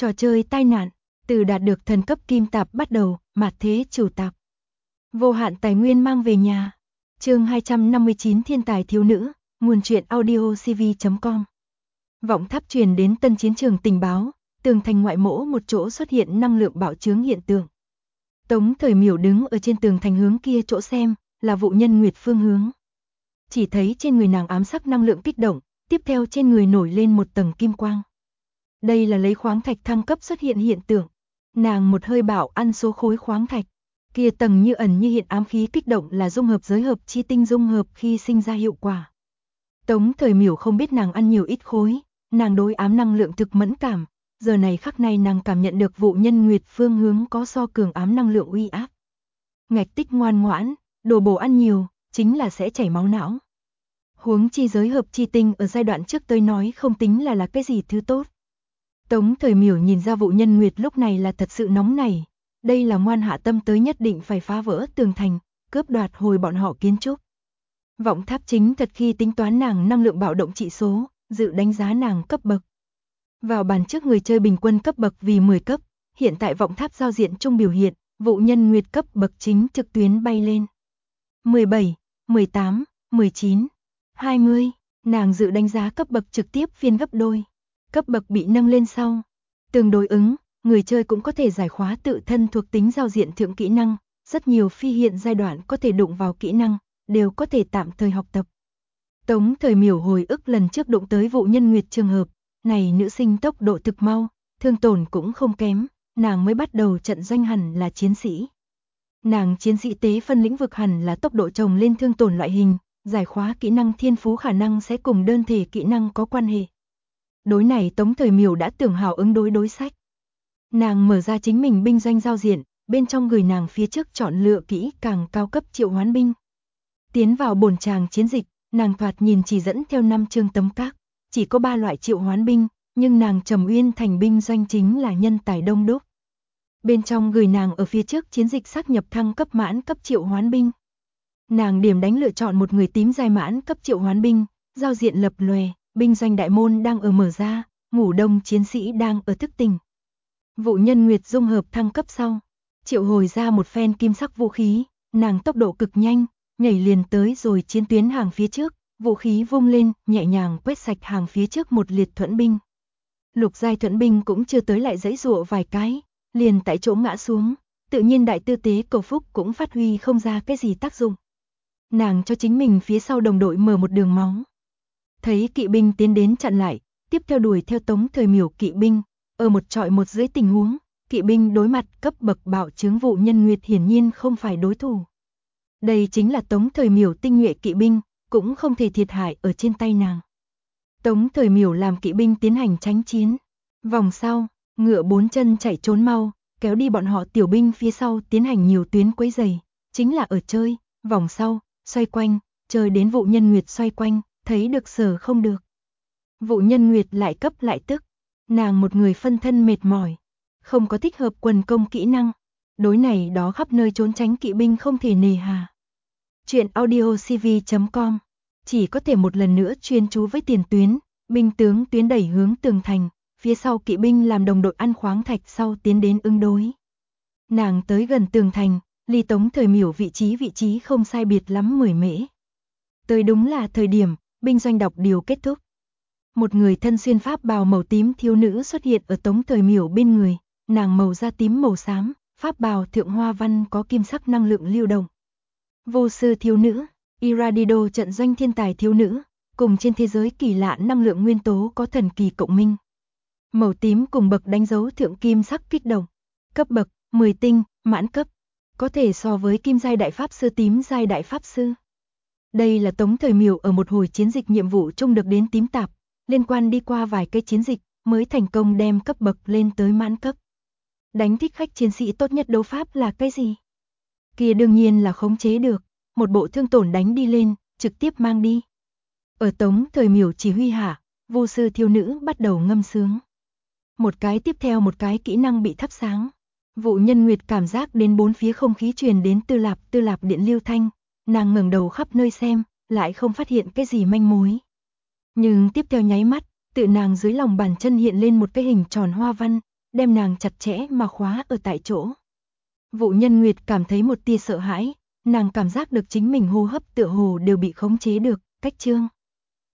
Trò chơi tai nạn, từ đạt được thần cấp kim tạp bắt đầu, mạt thế chủ tạp. Vô hạn tài nguyên mang về nhà. Chương 259 Thiên tài thiếu nữ, nguồn truyện audio cv.com. Vọng tháp truyền đến tân chiến trường tình báo, tường thành ngoại mỗ một chỗ xuất hiện năng lượng bạo chướng hiện tượng. Tống Thời Miểu đứng ở trên tường thành hướng kia chỗ xem, là vụ nhân nguyệt phương hướng. Chỉ thấy trên người nàng ám sắc năng lượng kích động, tiếp theo trên người nổi lên một tầng kim quang. Đây là lấy khoáng thạch thăng cấp xuất hiện hiện tượng. Nàng một hơi bảo ăn số khối khoáng thạch. Kia tầng như ẩn như hiện ám khí kích động là dung hợp giới hợp chi tinh dung hợp khi sinh ra hiệu quả. Tống Thời Miểu không biết nàng ăn nhiều ít khối, nàng đối ám năng lượng thực mẫn cảm. Giờ này khắc này nàng cảm nhận được vụ nhân nguyệt phương hướng có so cường ám năng lượng uy áp. Ngạch tích ngoan ngoãn, đồ bổ ăn nhiều, chính là sẽ chảy máu não. Huống chi giới hợp chi tinh ở giai đoạn trước tôi nói không tính là cái gì thứ tốt. Tống Thời Miểu nhìn ra vụ nhân nguyệt lúc này là thật sự nóng nảy. Đây là ngoan hạ tâm tới nhất định phải phá vỡ tường thành, cướp đoạt hồi bọn họ kiến trúc. Vọng tháp chính thật khi tính toán nàng năng lượng bạo động trị số, dự đánh giá nàng cấp bậc. Vào bàn trước người chơi bình quân cấp bậc vì 10 cấp, hiện tại vọng tháp giao diện chung biểu hiện, vụ nhân nguyệt cấp bậc chính trực tuyến bay lên. 17, 18, 19, 20, nàng dự đánh giá cấp bậc trực tiếp phiên gấp đôi. Cấp bậc bị nâng lên sau. Tương đối ứng, người chơi cũng có thể giải khóa tự thân thuộc tính giao diện thượng kỹ năng, rất nhiều phi hiện giai đoạn có thể đụng vào kỹ năng, đều có thể tạm thời học tập. Tống Thời Miểu hồi ức lần trước đụng tới vụ nhân nguyệt trường hợp, này nữ sinh tốc độ thực mau, thương tổn cũng không kém, nàng mới bắt đầu trận doanh hẳn là chiến sĩ. Nàng chiến sĩ tế phân lĩnh vực hẳn là tốc độ chồng lên thương tổn loại hình, giải khóa kỹ năng thiên phú khả năng sẽ cùng đơn thể kỹ năng có quan hệ. Đối này Tống Thời Miểu đã tưởng hào ứng đối sách. Nàng mở ra chính mình binh doanh giao diện, bên trong người nàng phía trước chọn lựa kỹ càng cao cấp triệu hoán binh. Tiến vào bổn tràng chiến dịch, nàng thoạt nhìn chỉ dẫn theo 5 chương tấm các, chỉ có 3 loại triệu hoán binh, nhưng nàng Trầm Uyên thành binh doanh chính là nhân tài đông đúc. Bên trong người nàng ở phía trước chiến dịch xác nhập thăng cấp mãn cấp triệu hoán binh. Nàng điểm đánh lựa chọn một người tím giai mãn cấp triệu hoán binh, giao diện lập lòe, binh doanh đại môn đang ở mở ra, ngủ đông chiến sĩ đang ở thức tỉnh. Vụ nhân nguyệt dung hợp thăng cấp sau, triệu hồi ra một phen kim sắc vũ khí, nàng tốc độ cực nhanh, nhảy liền tới rồi chiến tuyến hàng phía trước, vũ khí vung lên, nhẹ nhàng quét sạch hàng phía trước một liệt thuẫn binh. Lục giai thuẫn binh cũng chưa tới lại giãy giụa vài cái, liền tại chỗ ngã xuống, tự nhiên đại tư tế cầu phúc cũng phát huy không ra cái gì tác dụng. Nàng cho chính mình phía sau đồng đội mở một đường máu. Thấy kỵ binh tiến đến chặn lại, tiếp theo đuổi theo Tống Thời Miểu kỵ binh, ở một trọi một dưới tình huống, kỵ binh đối mặt cấp bậc bạo chướng vụ nhân nguyệt hiển nhiên không phải đối thủ. Đây chính là Tống Thời Miểu tinh nhuệ kỵ binh, cũng không thể thiệt hại ở trên tay nàng. Tống Thời Miểu làm kỵ binh tiến hành tránh chiến. Vòng sau, ngựa 4 chân chạy trốn mau, kéo đi bọn họ tiểu binh phía sau tiến hành nhiều tuyến quấy rầy, chính là ở chơi, vòng sau, xoay quanh, chơi đến vụ nhân nguyệt xoay quanh, thấy được sở không được. Vụ nhân nguyệt lại cấp lại tức, nàng một người phân thân mệt mỏi, không có thích hợp quần công kỹ năng, đối này đó khắp nơi trốn tránh kỵ binh không thể nề hà. Chuyện audio cv.com, chỉ có thể một lần nữa chuyên chú với tiền tuyến, binh tướng tuyến đẩy hướng tường thành, phía sau kỵ binh làm đồng đội ăn khoáng thạch sau tiến đến ứng đối. Nàng tới gần tường thành, ly Tống Thời Miểu vị trí không sai biệt lắm 10 mễ. Tới đúng là thời điểm, binh doanh đọc điều kết thúc. Một người thân xuyên pháp bào màu tím thiếu nữ xuất hiện ở Tống Thời Miểu bên người, nàng màu da tím màu xám, pháp bào thượng hoa văn có kim sắc năng lượng lưu động. Vô sư thiếu nữ, Iradido trận doanh thiên tài thiếu nữ, cùng trên thế giới kỳ lạ năng lượng nguyên tố có thần kỳ cộng minh. Màu tím cùng bậc đánh dấu thượng kim sắc kích động. Cấp bậc 10 tinh, mãn cấp. Có thể so với kim giai đại pháp sư tím giai đại pháp sư. Đây là Tống Thời Miểu ở một hồi chiến dịch nhiệm vụ chung được đến tím tạp, liên quan đi qua vài cái chiến dịch mới thành công đem cấp bậc lên tới mãn cấp. Đánh thích khách chiến sĩ tốt nhất đấu pháp là cái gì? Kia đương nhiên là khống chế được, một bộ thương tổn đánh đi lên, trực tiếp mang đi. Ở Tống Thời Miểu chỉ huy hạ, vô sư thiếu nữ bắt đầu ngâm sướng. Một cái tiếp theo một cái kỹ năng bị thắp sáng. Vụ nhân nguyệt cảm giác đến bốn phía không khí truyền đến tư lạp điện lưu thanh, nàng ngẩng đầu khắp nơi xem, lại không phát hiện cái gì manh mối. Nhưng tiếp theo nháy mắt, tự nàng dưới lòng bàn chân hiện lên một cái hình tròn hoa văn, đem nàng chặt chẽ mà khóa ở tại chỗ. Vụ Nhân Nguyệt cảm thấy một tia sợ hãi, nàng cảm giác được chính mình hô hấp tựa hồ đều bị khống chế được, cách Trương